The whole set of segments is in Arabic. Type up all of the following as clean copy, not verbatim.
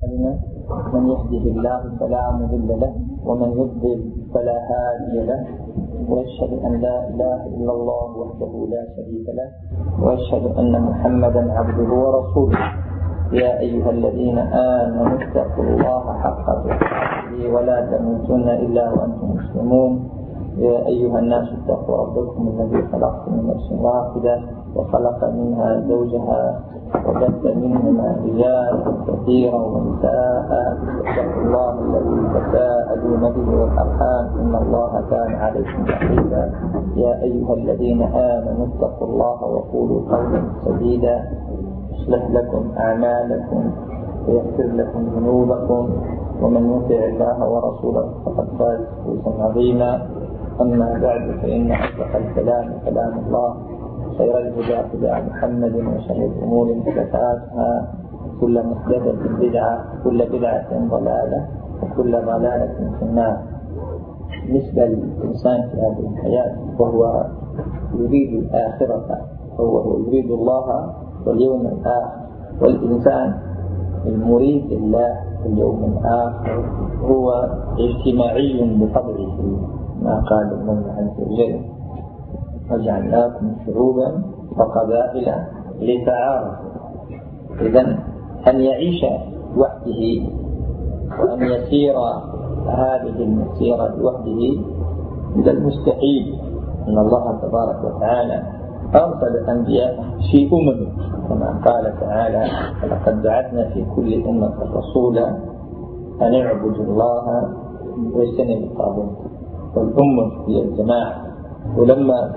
أعمالنا من يهده الله فلا مضل له ومن يضلل فلا هادي له وأشهد أن لا إله إلا الله وحده لا شريك له وأشهد أن محمدا عبده ورسوله. يا أيها الذين آمنوا اتقوا الله حق تقاته ولا تموتن إلا وأنتم مسلمون. يا أيها الناس اتقوا ربكم الذي خلقكم من نفس واحدة وخلق منها زوجها وبث منهما رجالا كثيرا ونساء. واتقوا الله الذي تساءلون به والأرحام إن الله كان عليكم رقيبا. يا أيها الذين آمنوا اتقوا الله وقولوا قولا سديدا يصلح لكم أعمالكم ويغفر لكم ذنوبكم ومن يطع الله ورسوله فقد فاز فوزا عظيما. أما بعد فإن أصدق الكلام كلام الله خير الهدى هدى محمد وشر الأمور محدثاتها كل محدثة بدعة كل بدعة ضلالة وكل ضلالة في النار. بالنسبة للإنسان في هذه الحياة وهو يريد الآخرة وهو يريد الله واليوم الآخر، والإنسان المريد الله واليوم الآخر هو اجتماعي بطبعه ما قال الله عز وجل وجعلناكم شعوبا وقبائل لتعارفوا. إذن أن يعيش وحده وأن يسير هذه المسيرة لوحده من المستحيل. أن الله تبارك وتعالى أرسل أنبياء في كما قال تعالى ولقد بعثنا في كل أمة رسولا أن اعبدوا الله واجتنبوا الطاغوت. والأمة هي الجماعة. ولما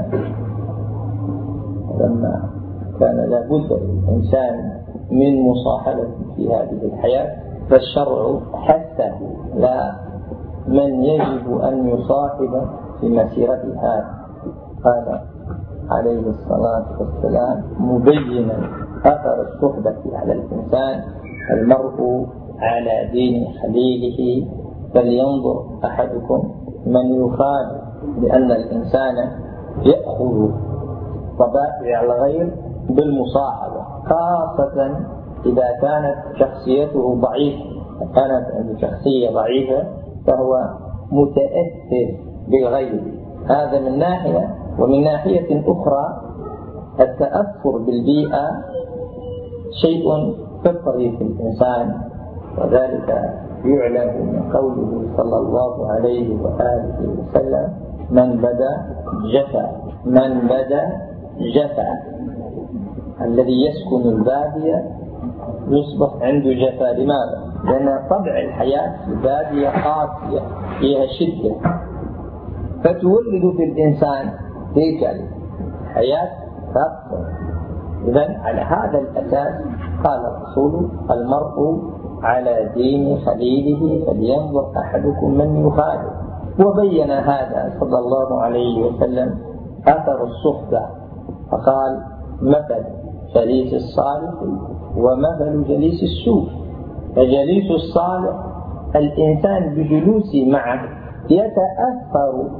كان لابد للإنسان من مصاحبة في هذه الحياة فالشرع حث لا من يجب أن يصاحب في مسيرتها. قال عليه الصلاة والسلام مبينا أثر الصحبة على الإنسان: المرء على دين خليله فلينظر أحدكم من يخالف. لأن الإنسان يأخذ طبائع الغير بالمصاحبة، خاصة إذا كانت شخصيته ضعيفة. كانت عنده شخصية ضعيفة فهو متأثر بالغير. هذا من ناحية. ومن ناحية أخرى التأثر بالبيئة شيء فطري في الإنسان، وذلك يعلم من قوله صلى الله عليه وآله وسلم: من بدا جفا. من بدا جفا. الذي يسكن البادية يصبح عنده جفا. لماذا؟ لأن طبع الحياة في البادية قاسية فيها شدة، فتولد في الإنسان هيكل حياة خاصة. إذن على هذا الأساس قال الرسول: المرء على دين خليله فلينظر أحدكم من يخالف. وبين هذا صلى الله عليه وسلم أثر الصحبة فقال: مثل جليس الصالح ومثل جليس السوء. فجليس الصالح الإنسان بجلوسه معه يتأثر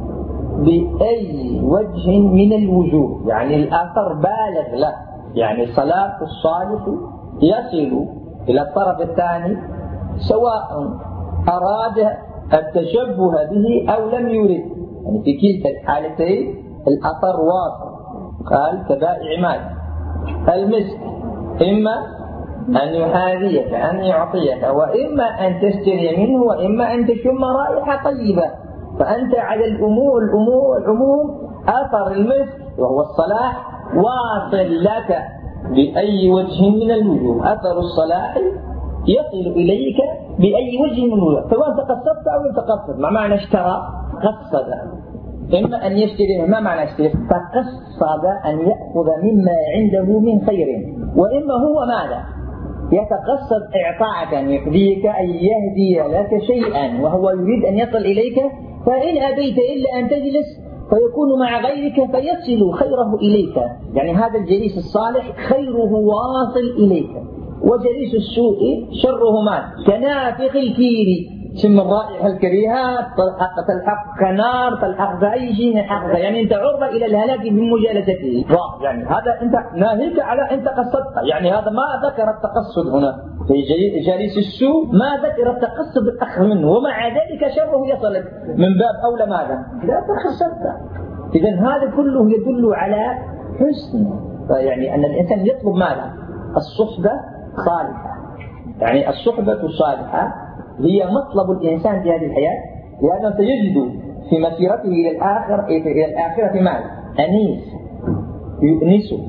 بأي وجه من الوجوه، يعني الأثر بالغ له. يعني صلاة الصالح يصل إلى الطرف الثاني سواء أراد التشبه به أو لم يرد. يعني في كلتا الحالتين الأثر واصل. قال: كبائع مال المسك إما أن يحاذيك أن يعطيك، وإما أن تشتري منه، وإما أن تشم رائحة طيبة. فأنت على العموم أثر المسك وهو الصلاح واصل لك بأي وجه من الوجوه. أثر الصلاح يصل إليك بأي وجه من الوجوه، سواء تقصدت أو لم تقصد. ما معنى اشترى؟ قصد. إما أن يشتري. ما معنى اشتري؟ تقصد أن يأخذ مما عنده من خير. وإما هو ماذا؟ يتقصد إعطاءك، أن يهديك، أن يهدي لك شيئا وهو يريد أن يصل إليك. فإن أبيت إلا أن تجلس فيكون مع غيرك فيصل خيره إليك. يعني هذا الجليس الصالح خيره واصل إليك. وجليس السوء شره مال كنافق الكير. تشم الرائحة الكريهة تلحق كنار، تلحق بأي شيء يلحق، يعني أنت عرضة إلى الهلاك بمجالسته. يعني هذا أنت ناهيك على أنت قصدت، يعني هذا ما ذكر التقصد هنا في جالس السوء، ما ذكر التقصد الأخذ منه، ومع ذلك شره يصلك من باب أولى ماذا؟ لا تقصدت. إذن هذا كله يدل على حسن، يعني أن الإنسان يطلب ماذا؟ الصحبة صالحة. يعني الصحبة الصالحة هي مطلب الإنسان في هذه الحياة، لأنه سيجد في مسيرته إلى الآخرة ماذا؟ أنيس يؤنسه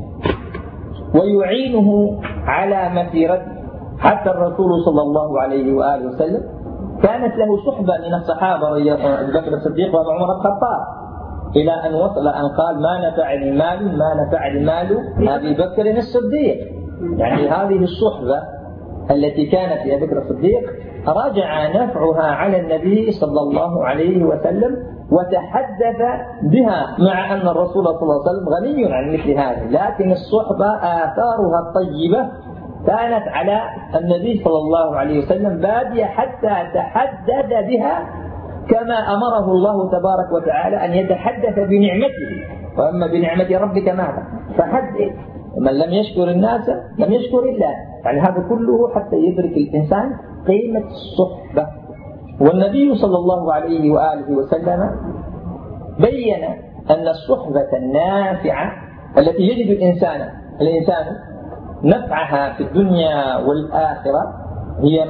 ويعينه على مسيرته. حتى الرسول صلى الله عليه وآله وسلم كانت له صحبة من الصحابة، أبي بكر الصديق وعمر بن الخطاب، إلى أن وصل أن قال ما نفعني مال أبي بكر الصديق. يعني هذه الصحبة التي كانت لأبي بكر الصديق رجع نفعها على النبي صلى الله عليه وسلم، وتحدث بها، مع أن الرسول صلى الله عليه وسلم غني عن مثل هذا، لكن الصحبة آثارها الطيبة كانت على النبي صلى الله عليه وسلم بادية حتى تحدث بها، كما أمره الله تبارك وتعالى أن يتحدث بنعمته، وأما بنعمة ربك ماذا؟ فحدث. من لم يشكر الناس لم يشكر الله. يعني هذا كله حتى يدرك الإنسان قيمة الصحبة. والنبي صلى الله عليه وآله وسلم بين أن الصحبة النافعة التي يجد الإنسان نفعها في الدنيا والآخرة هي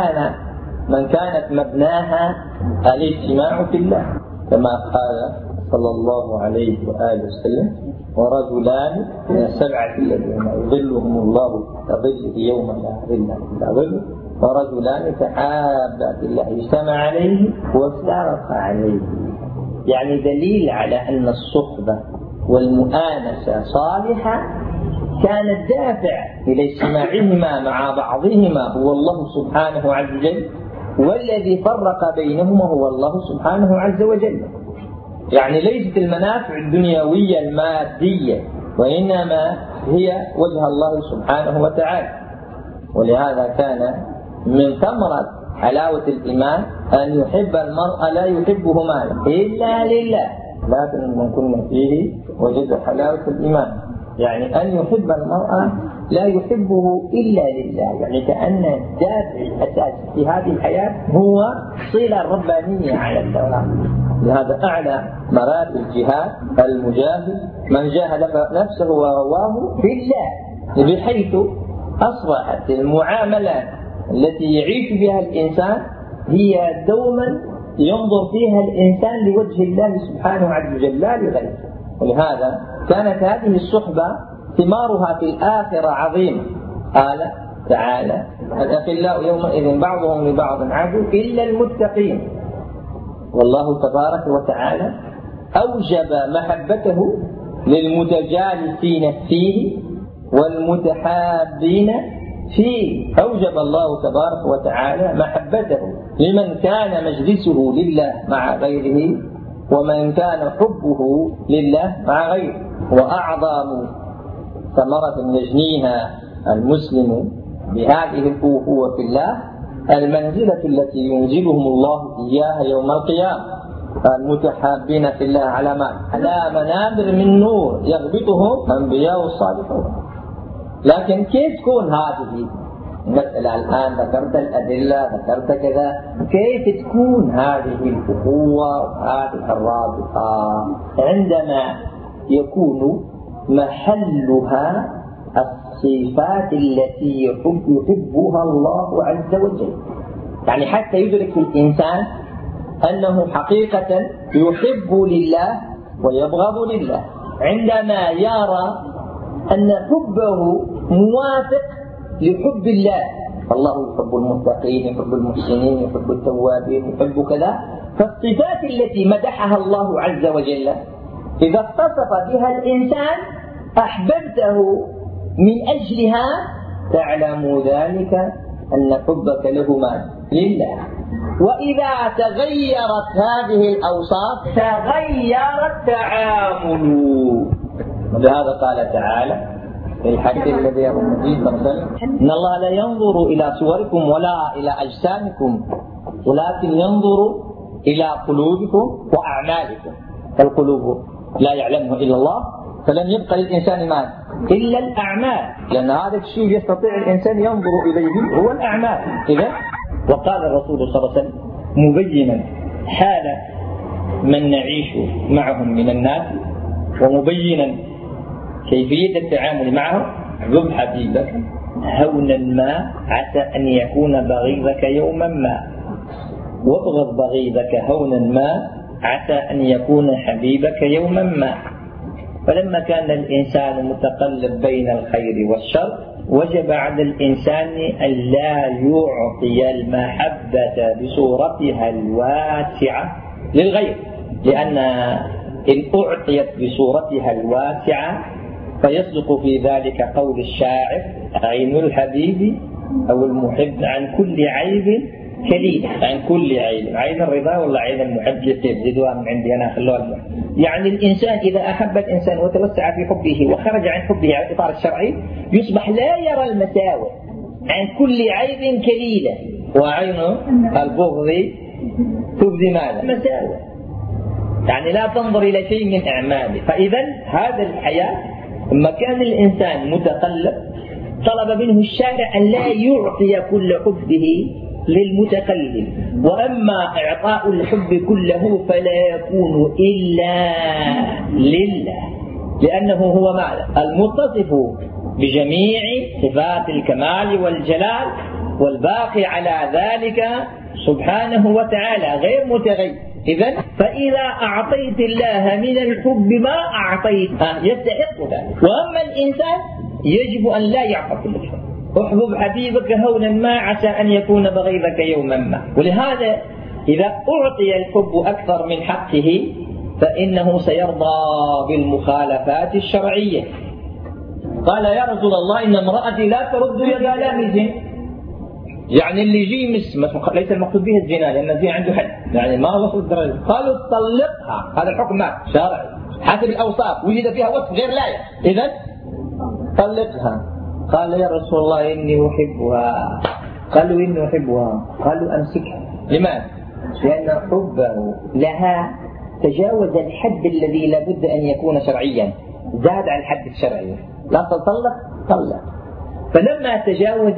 من كانت مبناها الاجتماع في الله، كما قال صلى الله عليه وآله وسلم ورجلان من السبعة الذين يظلهم الله كظله يوم لا ظل إلا ظله، ورجلان تحابا في الله اجتمع عليه وافترقا عليه. يعني دليل على أن الصحبة والمؤانسة صالحة كان الدافع إلى اجتماعهما مع بعضهما هو الله سبحانه عز وجل، والذي فرق بينهما هو الله سبحانه عز وجل. يعني ليست المنافع الدنيوية المادية، وإنما هي وجه الله سبحانه وتعالى. ولهذا كان من ثمرة حلاوة الإيمان أن يحب المرء لا يحبه مالا إلا لله، لكن من كنا فيه وجد حلاوة الإيمان، يعني أن يحب المرء لا يحبه إلا لله. يعني كأن الدافع الأساسي في هذه الحياة هو صلة ربانية على الدوام. لهذا أعلى مراتب الجهاد المجاهد من جاهد نفسه وهواه في الله، بحيث أصبحت المعاملات التي يعيش بها الإنسان هي دوما ينظر فيها الإنسان لوجه الله سبحانه عز وجل لا لغيره. ولهذا كانت هذه الصحبة ثمارها في الآخرة عظيمة. قال تعالى الأخلاء يومئذ بعضهم لبعض عدو إلا المتقين. والله تبارك وتعالى أوجب محبته للمتجالسين فيه والمتحابين فيه. أوجب الله تبارك وتعالى محبته لمن كان مجلسه لله مع غيره، ومن كان حبه لله مع غيره. وأعظم ثمرة يجنيها المسلم بهذه الأخوة في الله المنزلة التي ينزلهم الله إياها يوم القيامة. المتحابين في الله على منابر من نور يغبطهم أنبياء الصالحون. لكن كيف تكون هذه المسألة؟ الآن ذكرت الأدلة، ذكرت كذا، كيف تكون هذه الأخوة وهذه الرابطة عندما يكون محلها الصفات التي يحبها الله عز وجل؟ يعني حتى يدرك الإنسان أنه حقيقة يحب لله ويبغض لله، عندما يرى أن حبه موافق لحب الله. الله يحب المتقين، يحب المحسنين، يحب التوابين، يحب كذا. فالصفات التي مدحها الله عز وجل إذا اتصف بها الإنسان أحببته من أجلها، تعلم ذلك أن حبك لهما لله. وإذا تغيرت هذه الأوصاف تغير التعامل. ولهذا قال تعالى الحديث الذي يروي النبي صلى الله عليه وسلم إن الله لا ينظر إلى صوركم ولا إلى أجسامكم ولكن ينظر إلى قلوبكم وأعمالكم، فالقلوب لا يعلمه إلا الله، فلم يبقى للإنسان ما إلا الأعمال، لأن هذا الشيء يستطيع الإنسان ينظر إليه هو الأعمال. إذا وقال الرسول صلى الله عليه وسلم مبينا حال من نعيش معهم من الناس ومبينا كيفية التعامل معهم: ذب حبيبك هونا ما عسى أن يكون بغيضك يوما ما، وابغض بغيضك هونا ما عسى أن يكون حبيبك يوما ما. فلما كان الإنسان متقلب بين الخير والشر وجب على الإنسان أن لا يعطي المحبة بصورتها الواسعة للغير، لأن إن أعطيت بصورتها الواسعة فيصدق في ذلك قول الشاعر: عين الحبيب أو المحب عن كل عيب كليل. عن كل عيب، عين الرضا ولا عين المحب؟ يزيدوها من عندي أنا، خلوها المحب. يعني الإنسان إذا أحب الإنسان وتوسع في حبه وخرج عن حبه على الإطار الشرعي يصبح لا يرى المساوئ، عن كل عيب كليلة، وعين البغض تبدي ماذا؟ مساوئ، يعني لا تنظر إلى شيء من أعماله. فإذا هذا الحياة لما كان الإنسان متقلب طلب منه الشارع أن لا يعطي كل حبه للمتقلب، وأما إعطاء الحب كله فلا يكون إلا لله، لأنه هو ماذا؟ المتصف بجميع صفات الكمال والجلال، والباقي على ذلك سبحانه وتعالى غير متغير. إذن فإذا أعطيت الله من الحب ما أعطيت يستحق ذلك. وأما الإنسان يجب أن لا يعطى كل شيء. احبب حبيبك هونا ما عسى أن يكون بغيضك يوما ما. ولهذا إذا أعطي الحب أكثر من حقه فإنه سيرضى بالمخالفات الشرعية. قال: يا رسول الله إن امرأتي لا ترد يد لامز. يعني اللي يجي ليس المقصود به الزنا، لأن الزنا عنده حد، يعني ما وصل الدرجة. قالوا طلقها، هذا الحكم شرعي حسب الأوصاف، وجد فيها وصف غير لائق، إذن طلقها. قال: يا رسول الله إني أحبها. قالوا: إني أحبها. قالوا: أمسكها. لماذا؟ لأن حبه لها تجاوز الحد الذي لابد أن يكون شرعيا، زاد على الحد الشرعي. لا طلق. فلما تجاوز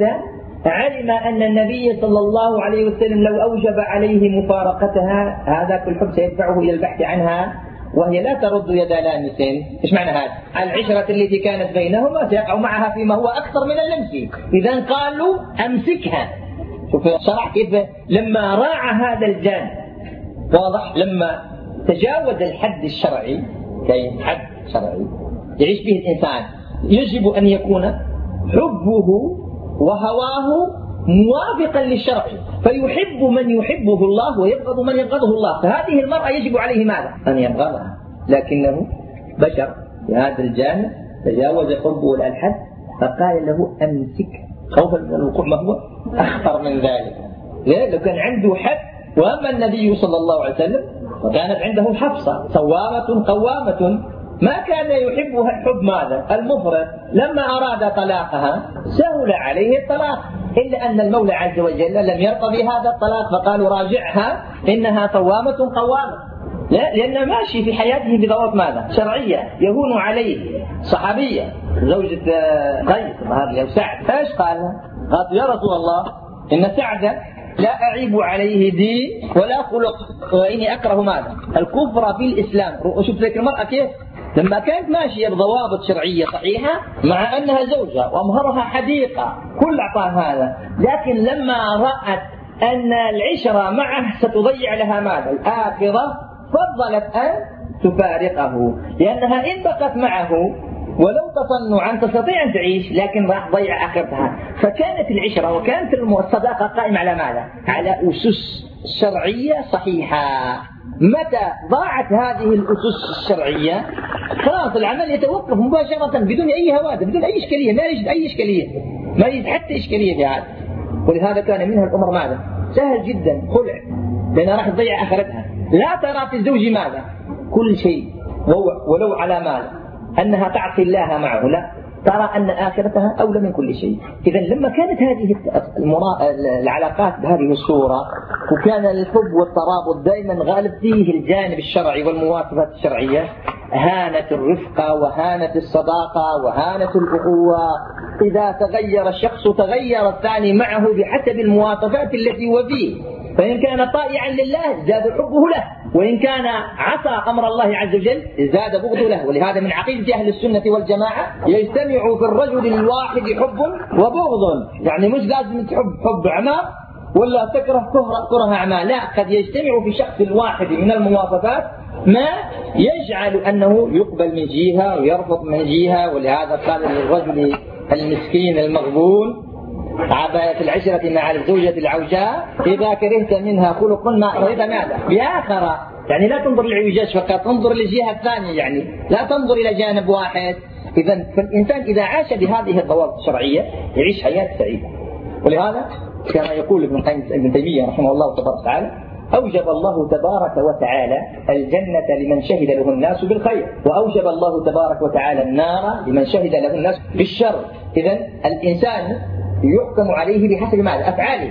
علم أن النبي صلى الله عليه وسلم لو أوجب عليه مفارقتها هذا الحب سيدفعه إلى البحث عنها، وهي لا ترد يد لامس. إيش معنى هذا؟ العشرة التي كانت بينهما سيقع معها فيما هو أكثر من اللمس. إذن قالوا: أمسكها. شوف الشرع كيف لما راعى هذا الجانب، واضح؟ لما تجاوز الحد الشرعي، كاين حد شرعي يعيش به الإنسان، يجب أن يكون حبه وهواه موافقا للشرع، فيحب من يحبه الله ويبغض من يبغضه الله. فهذه المرأة يجب عليه ماذا؟ أن يبغضها، لكنه بشر في هذا الجانب تجاوز حبه الحد فقال له: أمسك، خوفا من الوقوع ما هو أخطر من ذلك. ليه؟ لو كان عنده حد. وأما النبي صلى الله عليه وسلم وكانت عنده حفصة صوامة قوامة، ما كان يحبها الحب ماذا؟ المفرط. لما أراد طلاقها سهل عليه الطلاق، إلا أن المولى عز وجل لم يرضى بهذا الطلاق فقالوا: راجعها إنها صوامة قوامة. لأن ماشي في حياته بضوابط ماذا؟ شرعية. يهون عليه صحابية زوجة قيس هذه أو سعد، إيش قال؟ قالت: يا رسول الله إن سعد لا أعيب عليه دين ولا خلق، وإني أكره ماذا؟ الكفر في الإسلام. شوف ذلك المرأة كيف لما كانت ماشية بضوابط شرعية صحيحة مع أنها زوجة وأمهرها حديقة كل أعطاها هذا، لكن لما رأت أن العشرة معه ستضيع لها ماذا؟ الآخرة، فضلت أن تفارقه، لأنها إن بقت معه ولو تصنعا تستطيع أن تعيش، لكن راح تضيع آخرتها. فكانت العشرة وكانت الصداقة قائمة على ماذا؟ على أسس شرعية صحيحة. متى ضاعت هذه الأسس الشرعية خلاص العمل يتوقف مباشرة بدون أي هوادة، بدون أي إشكالية، ما يجد أي إشكالية، ما يجد حتى إشكالية في هذا. ولهذا كان منها الأمر ماذا؟ سهل جدا، خلع، لأنها راح تضيع آخرتها. لا ترى في الزوج ماذا؟ كل شيء، ولو على مال أنها تعصي الله معه، لا، ترى أن آخرتها أولى من كل شيء. إذا لما كانت هذه العلاقات بهذه الصورة، وكان الحب والترابط دائما غالب فيه الجانب الشرعي والمواصفات الشرعية، هانت الرفقة وهانت الصداقة وهانت الأخوة. إذا تغير الشخص تغير الثاني معه بحسب المواصفات التي هو فيه، فإن كان طائعا لله زاد حبه له، وإن كان عصى أمر الله عز وجل زاد بغضه له. ولهذا من عقيدة أهل السنة والجماعة يجتمع في الرجل الواحد حب وبغض، يعني مش لازم تحب حب عمى ولا تكره كره عمى، لا، قد يجتمع في شخص الواحد من المواصفات ما يجعل أنه يقبل من جهة ويرفض من جهة. ولهذا قال للرجل المسكين المغبون عباية العشرة مع الزوجة العوجاء: إذا كرهت منها خلق ما رضيت ماذا بآخر. يعني لا تنظر للعوجاج فقط، انظر للجهة الثانية، يعني لا تنظر إلى جانب واحد. إذن فالإنسان إذا عاش بهذه الضوابط الشرعية يعيش حياة سعيدة. ولهذا كما يقول ابن تيمية رحمه الله تبارك وتعالى: أوجب الله تبارك وتعالى الجنة لمن شهد له الناس بالخير، وأوجب الله تبارك وتعالى النار لمن شهد له الناس بالشر. إذن الإنسان يحكم عليه بحسب ماذا؟ أفعاله.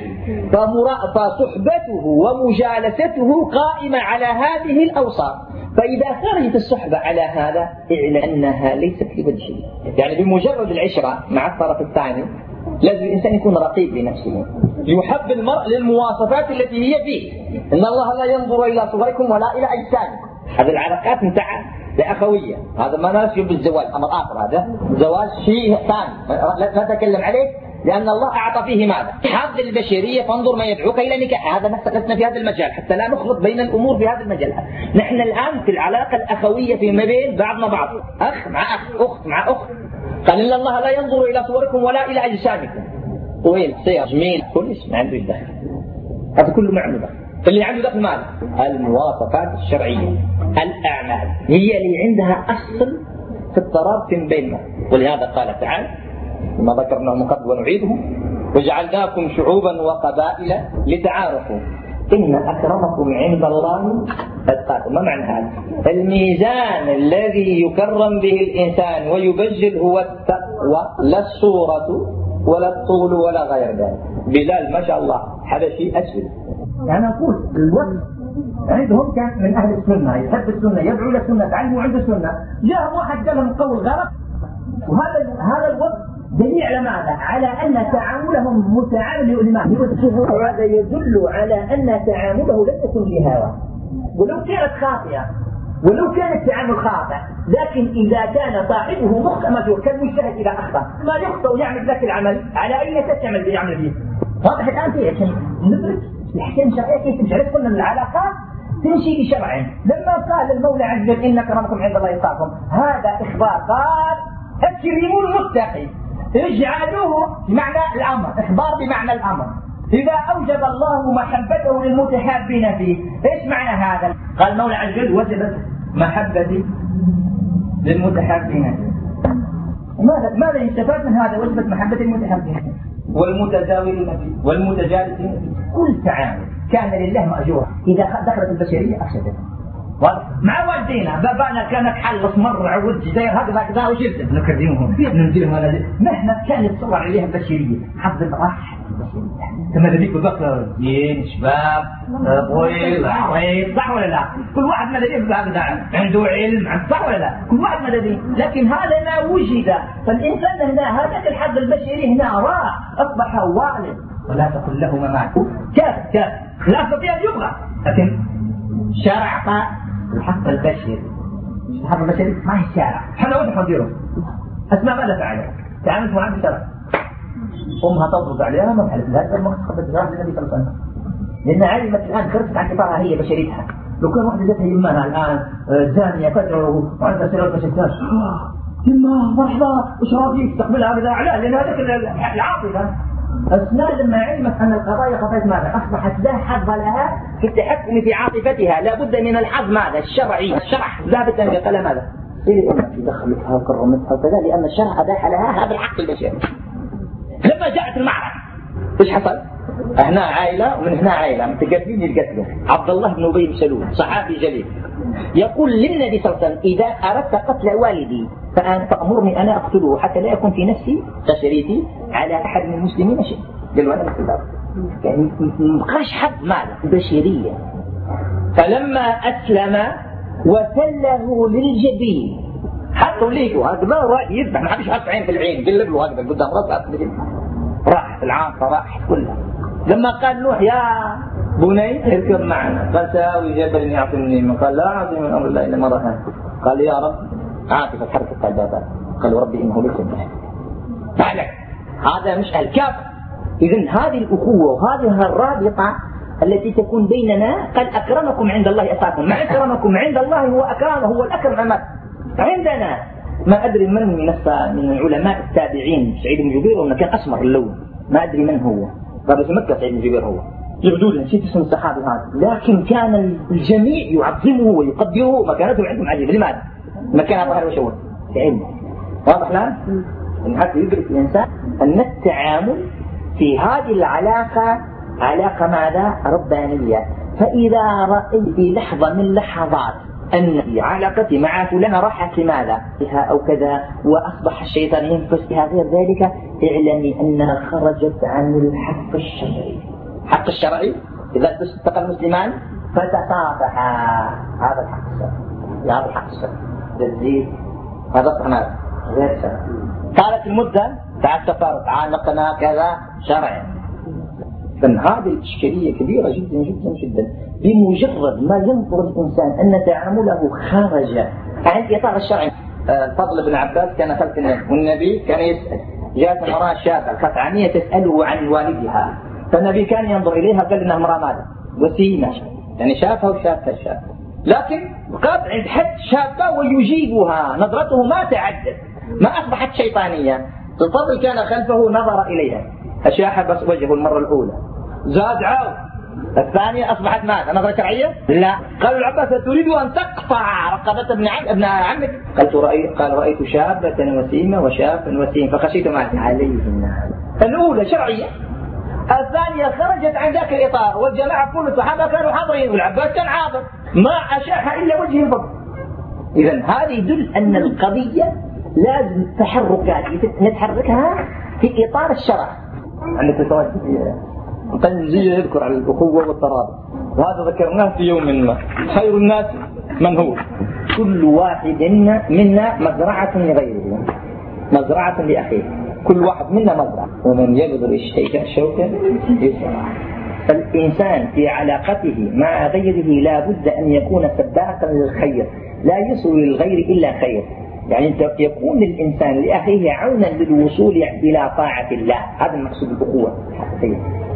فصحبته ومجالسته قائمة على هذه الأوصاف. فإذا خرجت الصحبة على هذا اعلم أنها ليست لوجه، يعني بمجرد العشرة مع الطرف الثاني لازم الإنسان يكون رقيب لنفسه، يحب المرء للمواصفات التي هي فيه. إن الله لا ينظر إلى صوركم ولا إلى أجسامكم. هذه العلاقات متاعة لأخوية، هذا ما نسيب بالزواج، أمر آخر، هذا زواج شيء ثاني لا نتكلم عليه، لأن الله أعطى فيه ماذا؟ حظ البشرية، فانظر ما يدعوك إلى نكاح. هذا لسنا في هذا المجال حتى لا نخلط بين الأمور في هذا المجال. نحن الآن في العلاقة الأخوية فيما بين بعضنا بعض، أخ مع أخ، أخت مع أخت. قال إن الله لا ينظر إلى صوركم ولا إلى أجسامكم. طويل قصير جميل كل شيء ما عنده دخل، هذا كله ما عنده دخل. اللي عنده دخل ماذا؟ المواصفات الشرعية، الأعمال هي اللي عندها أصل في الترابط بيننا. ولهذا قال تعالى ما ذكرناه من قبل ونعيده: وجعلناكم شعوبا وقبائل لتعارفوا إن أكرمكم عند الله أتقاكم. ما معنى هذا؟ الميزان الذي يكرم به الإنسان ويبجل هو التقوى، لا الصورة ولا الطول ولا غير ذلك. بلال ما شاء الله حبشي أسود، يعني أقول الوقت عندهم كان من أهل السنة، يحب السنة، يدعو إلى السنة، تعلموا عند السنة. جاء واحد قال لهم قول غلط، وهذا الوقت دليل على ماذا؟ على أن تعاملهم متعامل للإمام. هذا يدل على أن تعامله لم يكن لهوى، ولو كانت خاطئة، ولو كان التعامل خاطئ، لكن إذا كان صاحبه مخطئ كالمجتهد إذا أخطأ ما يخطئ ويعمل ذاك العمل، على أي أساس يعمل فيه؟ واضح الآن فيه عشان ندرك الأحكام الشرعية كيف تمشي. قلنا أن العلاقات تمشي بشرع. لما قال المولى عز وجل إن أكرمكم عند الله أتقاكم، هذا إخبار. قال أكرموا المتقي، اجعلوه بمعنى الأمر، إخبار بمعنى الأمر. إذا أوجب الله محبته للمتحابين فيه، إيش معنى هذا؟ قال المولى عز وجل: وجبت محبتي للمتحابين فيه. ماذا يستفاد من هذا؟ وجبت محبة المتحابين والمتزاورين فيه والمتجالسين فيه. كل تعامل كان لله مأجورا. إذا دخلت البشرية أفسدت. مع والدينا بابانا كانت حلص مرة عود جدير هكذا وجلد نكرمهم ننزلهم على مهما كانت تصور عليها البشرية. حظ الراحة كما ذلك بذكر دين شباب طويل عريض، صح ولا لا؟ كل واحد مدري هكذا عنده علم، صح ولا لا؟ كل واحد مدري، لكن هذا ما وجد. فالإنسان هنا هذا الحظ البشري هنا راح أصبح والد. ولا تقل لهما معك كاف لا يستطيع أن يبغى، لكن شرع الحق البشري. الحق البشري ما هي الشارع. احنا وين نحضره؟ أسماء ماذا فعلت؟ تعاملت معها بشرع. أمها تضغط عليها ما فعلت لها ما خطبت لها النبي صلى الله عليه وسلم، لأن علمت الآن خرجت عن قطارها هي بشريتها. لو كان واحدة جاتها يمها الآن زانية تدعو وعندها سيارات ما شفتهاش، يما مرحبا وش راضي تقبلها بذا أعلى، لأن هذاك العاطفة. أسماء لما علمت أن القضايا قضايا ماذا؟ أصبحت لا حظ لها في التحكم في عاطفتها، لا بد من الحظ ماذا؟ الشرعي. الشرع لا بد أن يقال ماذا؟ دخلتها وكرمتها وكذا، لأن الشرع أباح لها هذا الحق البشري. لما جاءت المعركة ايش حصل؟ هنا عائلة ومن هنا عائلة متقابلين القتل. عبد الله بن أبي بن سلول صحابي جليل يقول للنبي صلى الله عليه وسلم: إذا أردت قتل والدي فأمرني أنا أقتله حتى لا يكون في نفسي كشريتي على أحد من المسلمين شيء. قالوا أنا مثل ذلك، يعني مبقاش حد مال بشرية. فلما أسلم وسله للجبين، حطوا ليكوا هذا ما راح يذبح، ما حدش حط عين في العين، قلب له هكذا قدام راسه، راحت العاصفة راحت كلها. لما قال نوح: يا بني اركب معنا، قال: ساوي جبل يعصمني، قال: لا عاصم من امر الله الا ما رحم. قال: يا رب عاطفة حركة قلبها. قال: ربي انه ليس منك، فعلك هذا مش الكافر. اذن هذه الاخوة وهذه الرابطة التي تكون بيننا، قال: اكرمكم عند الله اتقاكم. ما اكرمكم عند الله هو اكرمه، هو الاكرم عندنا. ما ادري من من علماء التابعين سعيد بن جبير، وانه كان اسمر اللون، ما ادري من هو، قال في مكة سعيد بن جبير هو يقولون نسيت اسم الصحابي هذا، لكن كان الجميع يعظمه ويقدره، مكانته عندهم عجيبة. لماذا؟ مكانه ظهر وشوه علم. واضح الآن؟ إن حتى يدرك الإنسان أن التعامل في هذه العلاقة علاقة ماذا؟ ربانية. فإذا رأيت في لحظة من لحظات أن في علاقتي مع فلان راحت لماذا بها أو كذا، وأصبح الشيطان ينفس بها غير ذلك، اعلمي أنها خرجت عن الحق الشرعي. الحق الشرعي إذا التقى المسلمان فتصافحا، هذا الحق الشرعي، هذا الحق الشرعي. تزيد هذا الصناد غير شرعي. طالت المدة تعال تفارق، عانقنا كذا شرعي. فإن هذه الإشكالية كبيرة جدا جدا جدا. بمجرد ما ينظر الإنسان أن تعامله خارج عن إطار الشرع. الفضل بن عباس كان خلف النبي، والنبي كان يسأل، جاءت امرأة شابة الخثعمية تسأله عن والدها، فالنبي كان ينظر إليها قال إنها امرأة ماذا؟ وسيمة، يعني شافها وشافها الشاب، لكن قد عند حد شابة ويجيبها، نظرته ما تعدت، ما أصبحت شيطانية. الفضل كان خلفه نظر إليها، أشاح بس وجهه المرة الأولى، زاد عاو الثانية، أصبحت ماذا؟ نظرة شرعية؟ لا. قالوا العباس: تريد أن تقطع رقبة ابن عمك؟ قال: رأيت شابة وسيمة وشاب وسيم فخشيت ماذا؟ عليه النار. الأولى شرعية، الثانية خرجت عن ذاك الإطار، والجماعة كل الصحابة كانوا حاضرين والعباس كان حاضر، ما أشاح إلا وجهه فقط. إذن هذا يدل أن القضية لازم تحركات نتحركها في إطار الشرع. عندك توجه تنزيل يذكر على الأخوة والترابط، وهذا ذكرناه في يوم ما. خير الناس من هو؟ كل واحد منا مزرعة لغيره، مزرعة لأخيه، كل واحد منا مزرعة، ومن يبذل الشيء شوكا يزرع. فالإنسان في علاقته مع غيره لا بد أن يكون سباقا للخير، لا يصل للغير إلا خير. يعني يكون الإنسان لأخيه عونا للوصول إلى طاعة الله، هذا المقصود بالأخوة الحقيقية.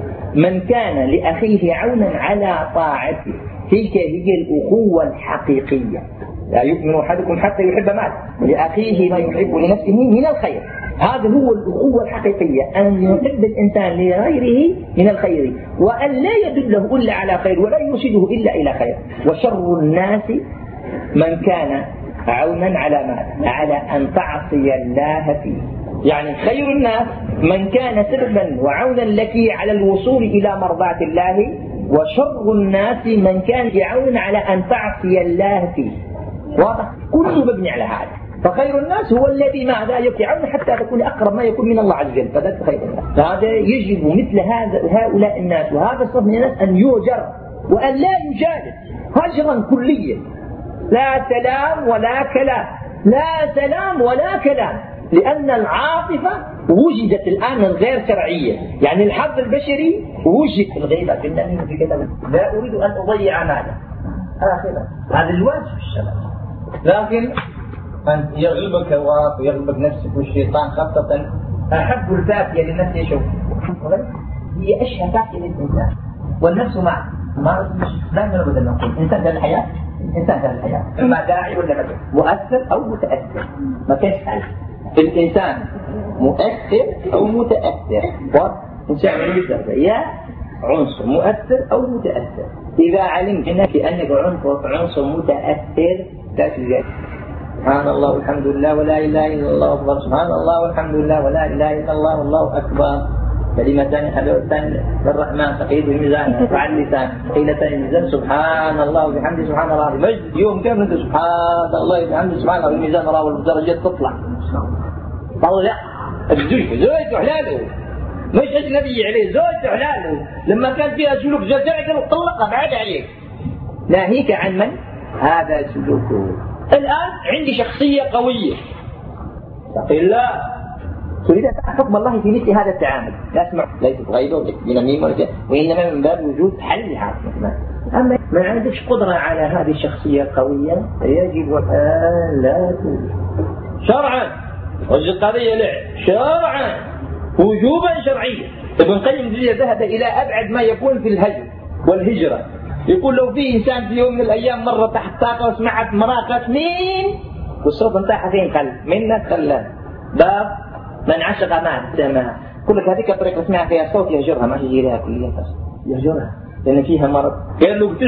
من كان لأخيه عونا على طاعته تلك هي الأخوة الحقيقية. لا يؤمن أحدكم حتى يحب ماذا؟ لأخيه ما يحب لنفسه من الخير. هذا هو الأخوة الحقيقية، أن يحب الإنسان لغيره من الخير، وأن لا يدله إلا على خير ولا يرشده إلا إلى خير. وشر الناس من كان عونا على ماذا؟ على أن تعصي الله فيه. يعني خير الناس من كان سببا وعونا لك على الوصول إلى مرضاة الله، وشر الناس من كان عونا على أن تعصي الله فيه. واضح؟ كله مبني على هذا. فخير الناس هو الذي ماذا يعون حتى تكون أقرب ما يكون من الله عز وجل، فذلك خير الناس. فهذا يجب مثل هؤلاء الناس وهذا الصف من الناس أن يهجر وأن لا يجالس هجرا كليا، لا سلام ولا كلام، لا سلام ولا كلام، لأن العاطفة وجدت الآن غير شرعية. يعني الحظ البشري وجد في الغيبة في النميمة في كذا. لا أريد أن أضيع ماذا آخرا، هذا الواجب الشرعي. لكن أن يغلبك الواقع ويغلبك نفسك والشيطان، خاصة أحب الفاتية للنفس يشوف هي أشهى فاتية للإنسان، والنفس معه لا نرد أن نقول إنسان ذا الحياة، إنسان ذا الحياة إما داعي ولا مدعو، مؤثر أو متأثر، ما تسأل الإنسان مؤثر أو متأثر، وإنسان يا عنصر مؤثر أو متأثر. إذا علمت أنك عنصر متأثر تأثير، سبحان الله والحمد لله ولا إله إلا الله أكبر، سبحان الله والحمد لله ولا إله إلا الله والله أكبر، كلمتان حبيبتان للرحمن ثقيل الميزان رفع اللسان ثقيلتان الميزان سبحان الله وبحمده سبحان الله مجد يوم كامل انت سبحان الله وبحمده سبحان الله الميزان راه والدرجات تطلع طلع زوجته حلاله مش اجنبي عليه زوجته حلاله لما كان فيها سلوك جزائي قالوا طلقها بعد عليك ناهيك عن من هذا سلوكه. الان عندي شخصيه قويه تقي الله تريد أن حكم الله في مثل هذا التعامل لا اسمع ليست غيبه من الميم وانما من باب وجود حل لهذا. اما ما عندكش قدره على هذه الشخصيه القويه يجب ان لا توجد شرعا والقضيه لا شرعا وجوبا شرعيا. ابن القيم ذهب الى ابعد ما يكون في الهجر والهجره. يقول لو في انسان في يوم من الايام مر تحت طاقه وسمعت مراقه اثنين والصوت انتهى فين قل منك خلاه باب من عشق مات سماع كل هذيك الطريقه اسمعها فيها صوت يهجرها ما يجي لها كليا يهجرها لان فيها مرض. قال له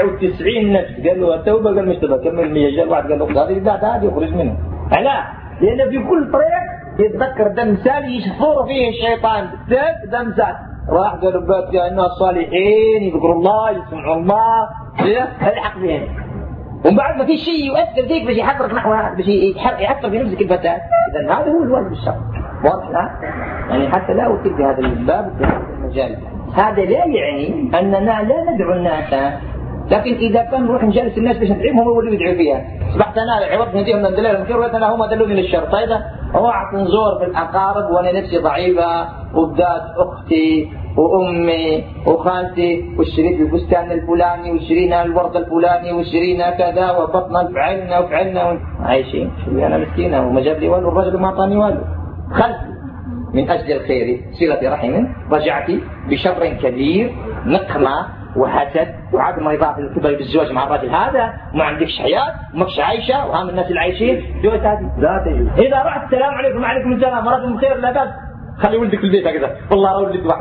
99 نفس قال له التوبه قال مش تبقى كمل 100 جل واحد قال له هذه ذات هذه يخرج منها لا لان في كل طريق يتذكر دمسال يشفر فيه الشيطان دمسال راح قالوا بات يا الناس الصالحين يذكروا الله يسمعوا الله الحق بهم ومن بعد ما في شيء يؤثر فيك بشي يحرك نحو هذا بشي يحطر في نفسك الفتاة. اذا هذا هو الواجب الشرعي واضح لا يعني حتى لا أوتي في هذا الباب في هذا المجال. هذا لا يعني أننا لا ندعو الناس لكن إذا كان نروح نجالس الناس باش ندعيهم هم اللي يدعوا فيها صبحت أنا عوضت نديهم من الدليل الخير وأنا هم دلوني للشر. طيب روح نزور في الأقارب وأنا نفسي ضعيفة وبدات أختي وأمي وخالتي واشتريت البستان الفلاني واشترينا الورد الفلاني واشترينا كذا وبطنا وفعلنا عايشين أنا مسكينة وما جاب لي والو الرجل ما أعطاني والو خلفي من أجل الخير صلة رحم رجعت بشر كبير نقمة وحسد وعدم إضافة الكبر بالزواج مع الرجل هذا ما عندكش حياة وماكش عايشة وهم الناس اللي عايشين جوز هذه لا تجوز. إذا رحت السلام عليكم وعليكم السلام ورجل بخير لا بأس خلي ولدك في البيت هكذا والله ولدك واحد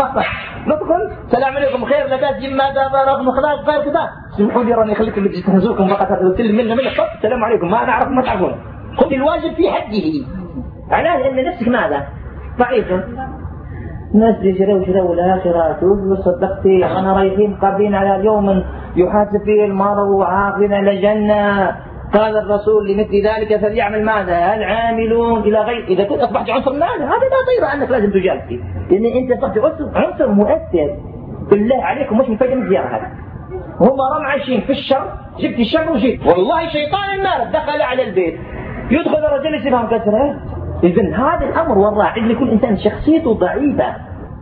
ندخل السلام عليكم خير لا بأس جمع دابا رقم خلاص غير كذا سمحوا لي راني خليكم اللي تهزوكم فقط تسلم منا السلام عليكم ما نعرف ما تعرفون خذ الواجب في حده. علاه لأن نفسك ماذا ضعيفة الناس يشروا الآخرة وصدقتي أنا رايحين قابلين على يوم يحاسب فيه المرء وعاقبين إلى الجنة. قال الرسول لمثل ذلك فليعمل ماذا العاملون إلى غير. إذا كنت أصبحت عنصر ماذا هذا لا طير أنك لازم تجالس فيه لأن أنت أصبحت عنصر مؤثر بالله عليكم مش مفاجئ من زيارة هذا هم رم عايشين في الشر جبت الشر وجيت والله شيطان النار دخل على البيت يدخل الرجل يسيبهم كسره. إذن هذا الأمر والله لكل إنسان شخصيته ضعيفة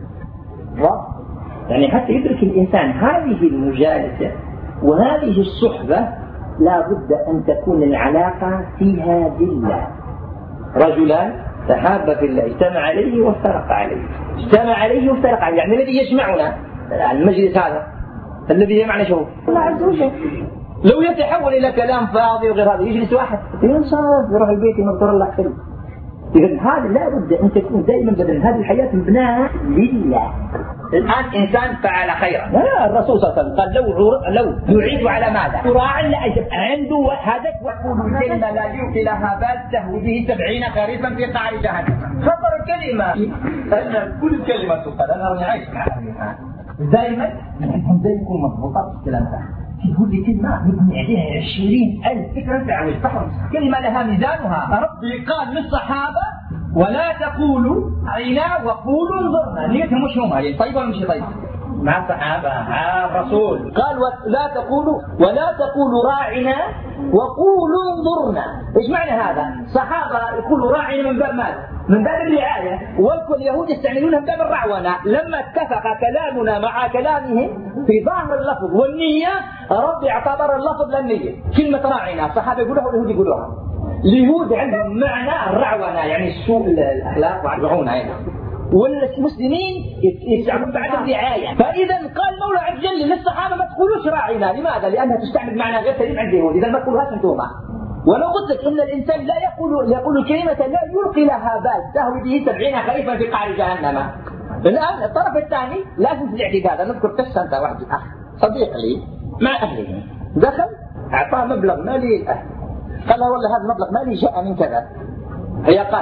يعني حتى يدرك الإنسان هذه المجالسة وهذه الصحبة لا بد أن تكون العلاقة فيها بالله. رجلان تحابا في الله اجتمع عليه وافترق عليه يعني الذي يجمعنا المجلس هذا الذي يجمعنا شو الله عز وجل. لو يتحول إلى كلام فاضي وغير هذا يجلس واحد ينصرف يروح البيت ينظر الله حلو. إذن هذا لا بد أن تكون دائما بدل هذه الحياة مبناها لله. الآن إنسان فعل خيرا لا الرسول صلى الله عليه وسلم قال لو يعيد على ماذا يراعي لأجل عنده هدف وقول الكلمة لا يلقي لها بال تهوي به 70 خريفا في قعر جهنم. خطر الكلمة أن كل كلمة تقال أنا عايش معها دائما يكون مضبوطة بالكلام ده في كل كلمة نبني عليها 20,000 فكرة في عوج بحر. كلمة لها ميزانها. ربي قال للصحابة ولا تقولوا رأينا وقولوا انظرنا نيتهم مش هم هي طيب ولا مش طيب مع الصحابة مع الرسول قال ولا تقولوا راعنا وقولوا انظرنا. ايش معنى هذا؟ صحابة يقولوا راعنا من باب ماذا؟ من باب الرعاية والكل اليهود يستعملونها من باب الرعونة. لما اتفق كلامنا مع كلامهم في ظاهر اللفظ والنية ربي اعتبر اللفظ للنية. كلمة راعنا الصحابة يقولوها واليهود يقولوها. اليهود عندهم معنى الرعونة يعني سوء الأخلاق والرعونة يعني. والمسلمين يستعملون بعد الرعاية. فإذا قال مولى عز وجل للصحابة ما تقولوش راعنا. لماذا؟ لأنها تستعمل معنى غير سليم عند اليهود. إذا ما تقولوهاش انتوما. ولو قلت لك إن الإنسان لا يقول كلمة لا يلقي لها بال تهوي به 70 خريفا في قعر جهنم. الآن الطرف الثاني لازم في الاعتقاد. نذكر قصة أنت واحد الأخ صديق لي مع أهله دخل أعطاه مبلغ مالي الأهل قال والله هذا المبلغ مالي جاء من كذا. هي قال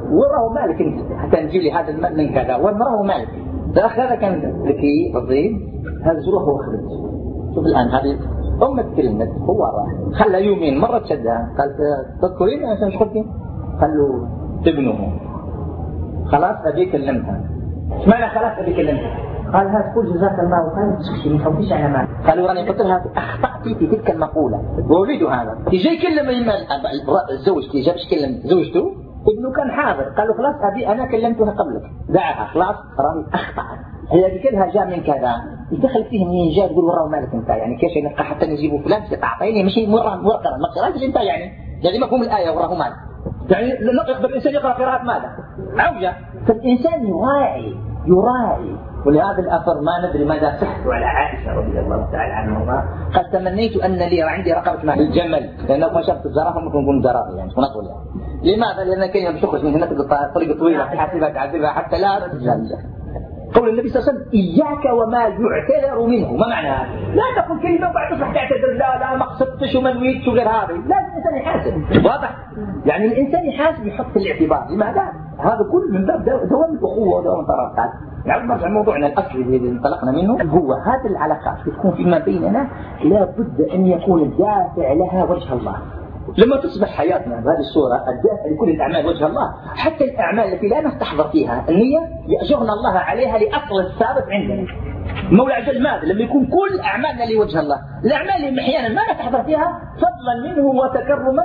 وراه مالك انت حتى نجيب لي هذا المال من كذا وراه مالك. الأخ هذا كان ذكي رصيد، هذا زروح وخرج. شوف الآن هذه أمة كلمة هو راح خلى يومين مرة تشدها قال تذكرين عشان شخصين خلوا ابنه خلاص أبي كلمتها. ايش معنى خلاص أبي كلمتها؟ قال هذا كل جزاك الله وقال تشكي ما تحبيش على مال. قالوا راني قلت لها أخطأتي في تلك المقولة وأريد هذا. يجي يكلم الزوج تيجي باش يكلم زوجته ابنه كان حاضر قالوا خلاص أبي أنا كلمتها قبلك دعها خلاص راني أخطأت هي بكلها جاء من كذا يدخل فيه منين جاء تقول وراه مالك انت يعني كيف نبقى حتى نجيبه فلان تعطيني ماشي مرة ما قرأتش انت يعني مفهوم الآية وراه مالك يعني يقدر الإنسان يقرأ قراءة ماذا؟ عوجة. فالإنسان يراعي ولهذا الأثر ما ندري ماذا صحت على عائشة رضي الله تعالى عنها قد تمنيت أن لي عندي رقبة مال الجمل لأنه ما شفت الزرافة ممكن نقول زرافة يعني ونطول يعني. لماذا؟ لأن كان يمشي من هنا طريقة طويلة حاسبها حتى لا تتجلى. قول النبي صلى الله عليه وسلم إياك وما يعتذر منه. ما معنى لا تقول كلمة وبعد تصبح تعتذر لا ما قصدتش وما نويتش وغير هذا. لا الإنسان يحاسب واضح يعني الإنسان يحاسب يحط في الاعتبار. لماذا؟ هذا كل من باب دوام الأخوة ودوام الطرفات. يعني نرجع موضوعنا الأصلي اللي انطلقنا منه هو هذه العلاقات تكون فيما بيننا لا بد أن يكون الدافع لها وجه الله. لما تصبح حياتنا بهذه الصورة الدافع لكل الأعمال وجه الله حتى الأعمال التي لا نستحضر فيها النية يأجرنا الله عليها لأصل الثابت عندنا. المولى عز وجل ماذا؟ لما يكون كل أعمالنا لوجه الله الأعمال اللي أحيانا ما نستحضر فيها فضلا منه وتكرما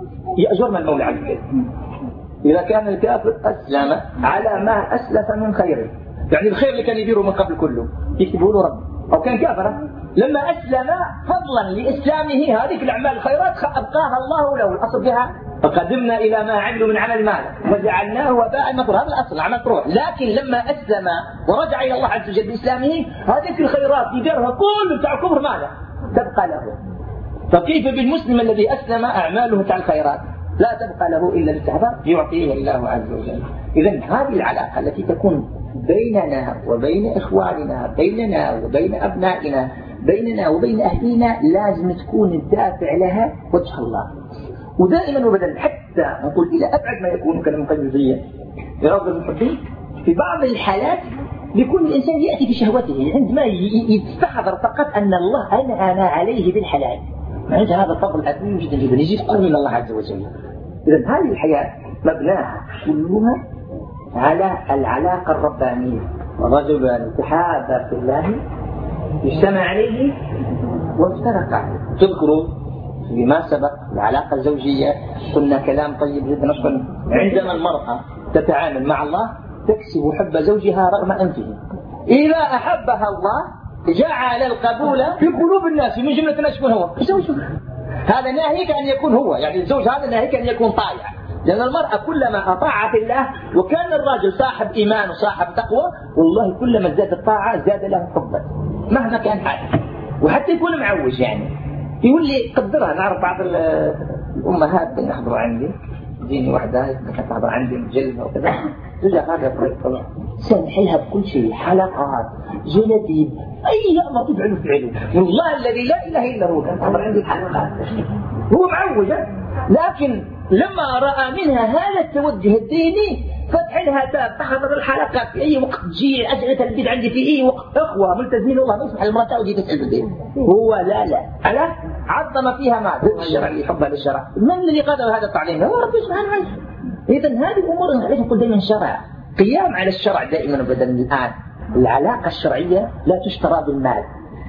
يأجرنا المولى عز وجل. إذا كان الكافر أسلم على ما أسلف من خيره يعني الخير اللي كان يديره من قبل كله يكتبه له رب أو كان كافرا لما أسلم فضلا لإسلامه هذه الأعمال الخيرات أبقاها الله له الأصل بها فقدمنا إلى ما عملوا من عمل مال وجعلناه وباء مكروه. هذا الأصل عمل تروح. لكن لما أسلم ورجع إلى الله عز وجل بإسلامه هذه الخيرات يديرها كل بتاع الكفر ماذا تبقى له. فكيف بالمسلم الذي أسلم أعماله بتاع الخيرات لا تبقى له إلا الاستحضار يعطيه الله عز وجل. إذن هذه العلاقة التي تكون بيننا وبين إخواننا بيننا وبين أبنائنا بيننا وبين أهلنا لازم تكون الدافع لها وجه الله. ودائما وبدل حتى نقول إلى أبعد ما يكون كالمقدسية لرب المحبين في بعض الحالات لكل الإنسان يأتي بشهوته عندما يستحضر فقط أن الله أنا عليه بالحلال عند هذا الفضل عظيم جدا جدا يجي قرب من الله عز وجل. إذن هذه الحياة مبناها كلها على العلاقة الربانية. رجلان تحابا في الله اجتمع عليه وافترقا. تذكروا فيما سبق العلاقة الزوجية قلنا كلام طيب جدا نشكر. عندما المرأة تتعامل مع الله تكسب حب زوجها رغم أنفه. إذا أحبها الله جعل القبول في قلوب الناس من جملة الناس يكون هو زوجها. هذا ناهيك أن يكون هو يعني الزوج هذا ناهيك أن يكون طائع. لأن المرأة كلما أطاعت الله وكان الرجل صاحب إيمان وصاحب تقوى والله كلما زاد الطاعة زاد له حبا مهما كان حاله. وحتى يكون معوج يعني يقول لي قدرها. نعرف بعض الأمهات يحضروا عندي تجيني واحدة كانت تحضر عندي مجلة وكذا زوجها هذا طبعا سامحيها بكل شيء حلقات جلابيب أي أمر تفعله والله الذي لا إله إلا هو كان تحضر عندي الحلقات هو معوجة. لكن لما رأى منها هذا التوجه الديني فتح لها باب تحضر الحلقات في أي وقت تجي أسئلة البيت عندي في أي وقت أخوة ملتزمين والله نصبح المرأة وجي تسأل بالدين هو لا على عظم فيها ما الشرع اللي يحبها للشرع. من اللي قدر هذا التعليم هو رب سبحانه وتعالى. إذن هذه الأمور ليش نقول دائما شرع قيام على الشرع دائما وبدل الآن. العلاقة الشرعية لا تشترى بالمال.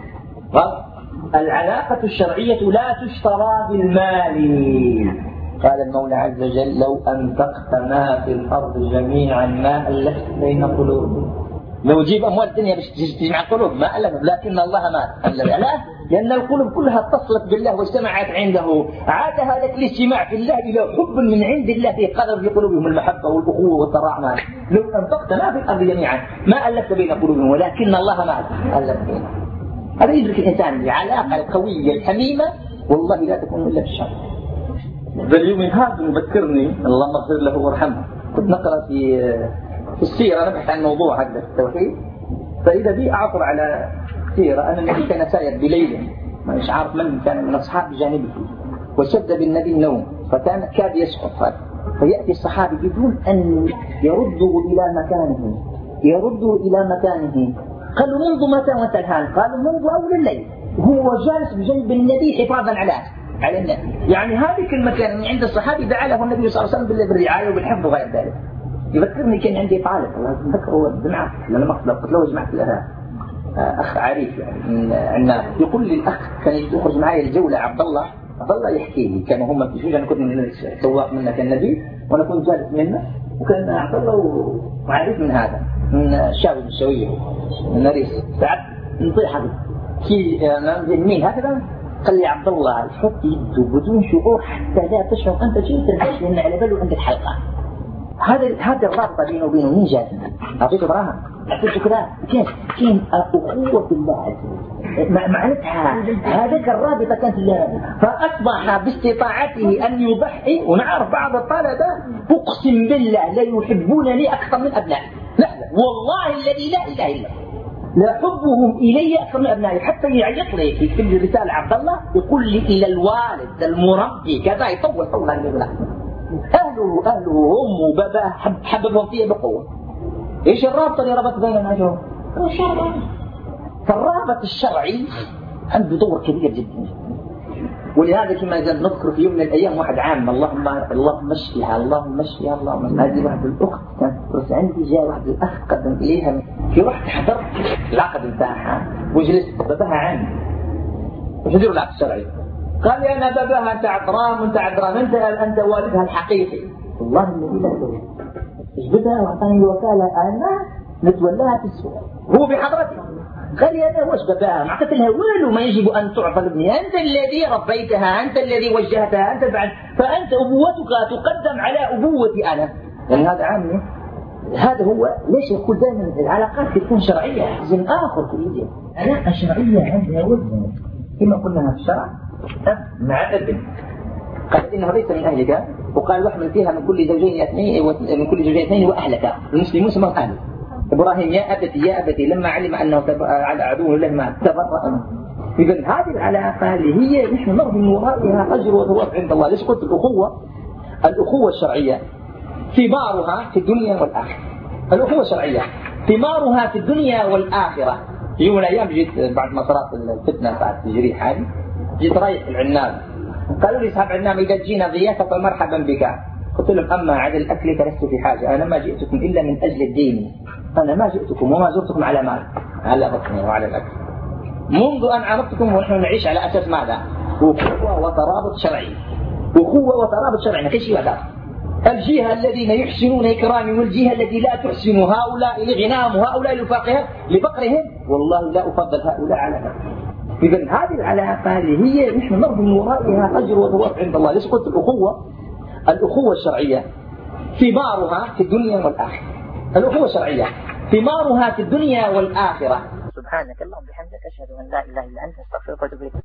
العلاقة الشرعية لا تشترى بالمال. قال المولى عز وجل لو أنفقت ما في الأرض جميعا ما ألفت بين قلوبهم. لو جيب أموال الدنيا باش تجمع قلوب ما ألف لكن الله ما ألف. لا لأن القلوب كلها اتصلت بالله واجتمعت عنده عاد هذا الاجتماع في الله إلى حب من عند الله في قدر في قلوبهم المحبة والأخوة والتراحم. لو أنفقت ما في الأرض جميعا ما ألفت بين قلوبهم ولكن الله ما ألف بينهم. هذا يدرك الإنسان العلاقة القوية الحميمة والله لا تكون إلا بالشر. باليوم هذا يذكرني اللهم اغفر له وارحمه كنت نقرأ في السيرة نبحث عن موضوع هذا التوحيد فإذا بي أعثر على سيرة أن النبي كان سائر بليل مش عارف من كان من أصحاب جانبه وشد بالنبي النوم فكان كاد يسقط فيأتي الصحابي بدون أن يردوا إلى مكانه. قالوا منذ متى وانت الآن؟ قالوا منذ أول الليل، هو جالس بجنب النبي حفاظا على النبي. يعني هذه المكان عند الصحابي دعا له النبي صلى الله عليه وسلم بالرعاية وبالحفظ وغير ذلك. يذكرني كان عندي طالب الله يذكره الجماعة لما مقصد قلت له جمعت لها أخ عريف يعني عندنا، يقول لي الأخ كان يخرج معي الجولة عبد الله يحكي لي، كانوا هم في شوج، أنا كنت من سواق منه كالنبي وأنا كنت جالس منه، وكان عبد الله معرف من هذا من الشاوي الشوية من نريس ساعات نطيح هذا كي مين هكذا. قال لي عبد الله يحط يده بدون شعور حتى لا تشعر أنت شيء تنحش لأن على باله عندك حلقة. هذا الرابطة بينه وبينه مين جاء؟ أعطيك براها أعطيك كذا كين أخوة بالله عز وجل معناتها هذيك الرابطة كانت لها. فأصبح باستطاعته أن يضحي. ونعرف بعض الطلبة أقسم بالله لا يحبونني أكثر من أبنائي، لا والله الذي لا إله إلا لا حبهم إلي أكثر من أبنائي. حتى يعيط لي يكتب لي رسالة عبد الله يقول لي إلى الوالد المربي كذا، يطول عن الأولاد. أهله أمه وباباه حببهم فيه بقوة. إيش الرابطة اللي ربط بيننا جو؟ الشرع. فالرابط الشرعي عنده دور كبير جدا. ولهذا كما نذكر في يوم من الأيام واحد عام اللهم اشفيها اللهم هذه واحد الأخت كانت عندي، جاء واحد الأخ قدم إليها في رحت حضرت العقد بتاعها وجلست باباها عام وش يدير العقد الشرعي؟ قال لي أنا باباها أنت عذران أنت والدها الحقيقي. والله الذي لا أدري اجبدها وأعطاني الوكالة أنا نتولاها في السوق هو بحضرتي. قال لي أنا وش باباها؟ ما قلت لها ويلو ما يجب أن تعطى لابني، أنت الذي ربيتها، أنت الذي وجهتها، أنت فأنت أبوتك تقدم على أبوتي أنا. يعني هذا عامي. هذا هو ليش يقول دائما العلاقات تكون شرعية. زين آخر كريديا علاقة شرعية عندها وزن كما قلنا في الشرع مع ابن. قال إنه ليس من أهلك، وقال واحمل فيها من كل زوجين اثنين وأهلك. المسلمون سموا أهل. إبراهيم يا أبتي لما علم أنه على عدو له ما تبرأ منه. إذن هذه العلاقة اللي هي نحن نرجو من ورائها أجر وثواب عند الله. ليش قلت الأخوة الشرعية ثمارها في الدنيا والآخرة. الأخوة الشرعية ثمارها في الدنيا والآخرة. في يوم من الأيام جيت بعد ما صارت الفتنة بعد تجريح هذه، جيت رايح العناب، قالوا لي أصحاب العناب إذا جينا ضيافة فمرحبا بك. قلت لهم أما عدد الأكل فلست في حاجة، أنا ما جئتكم إلا من أجل الدين، أنا ما جئتكم وما زرتكم على مال، على بطني وعلى الأكل. منذ أن عرفتكم ونحن نعيش على أساس ماذا؟ أخوة وترابط شرعي. أخوة وترابط شرعي، ما كشي ولا. الجهة الذين يحسنون إكرامي والجهة التي لا تحسن، هؤلاء لغناهم وهؤلاء لفقرهم، والله لا أفضل هؤلاء على هؤلاء. إذن هذه العلاقة اللي هي نحن نرجو من ورائها أجر وثواب عند الله. ليش قلت الأخوة الشرعية ثمارها في الدنيا والآخرة. الأخوة الشرعية ثمارها في الدنيا والآخرة. سبحانك اللهم وبحمدك أشهد أن لا إله إلا أنت أستغفرك وأتوب إليك.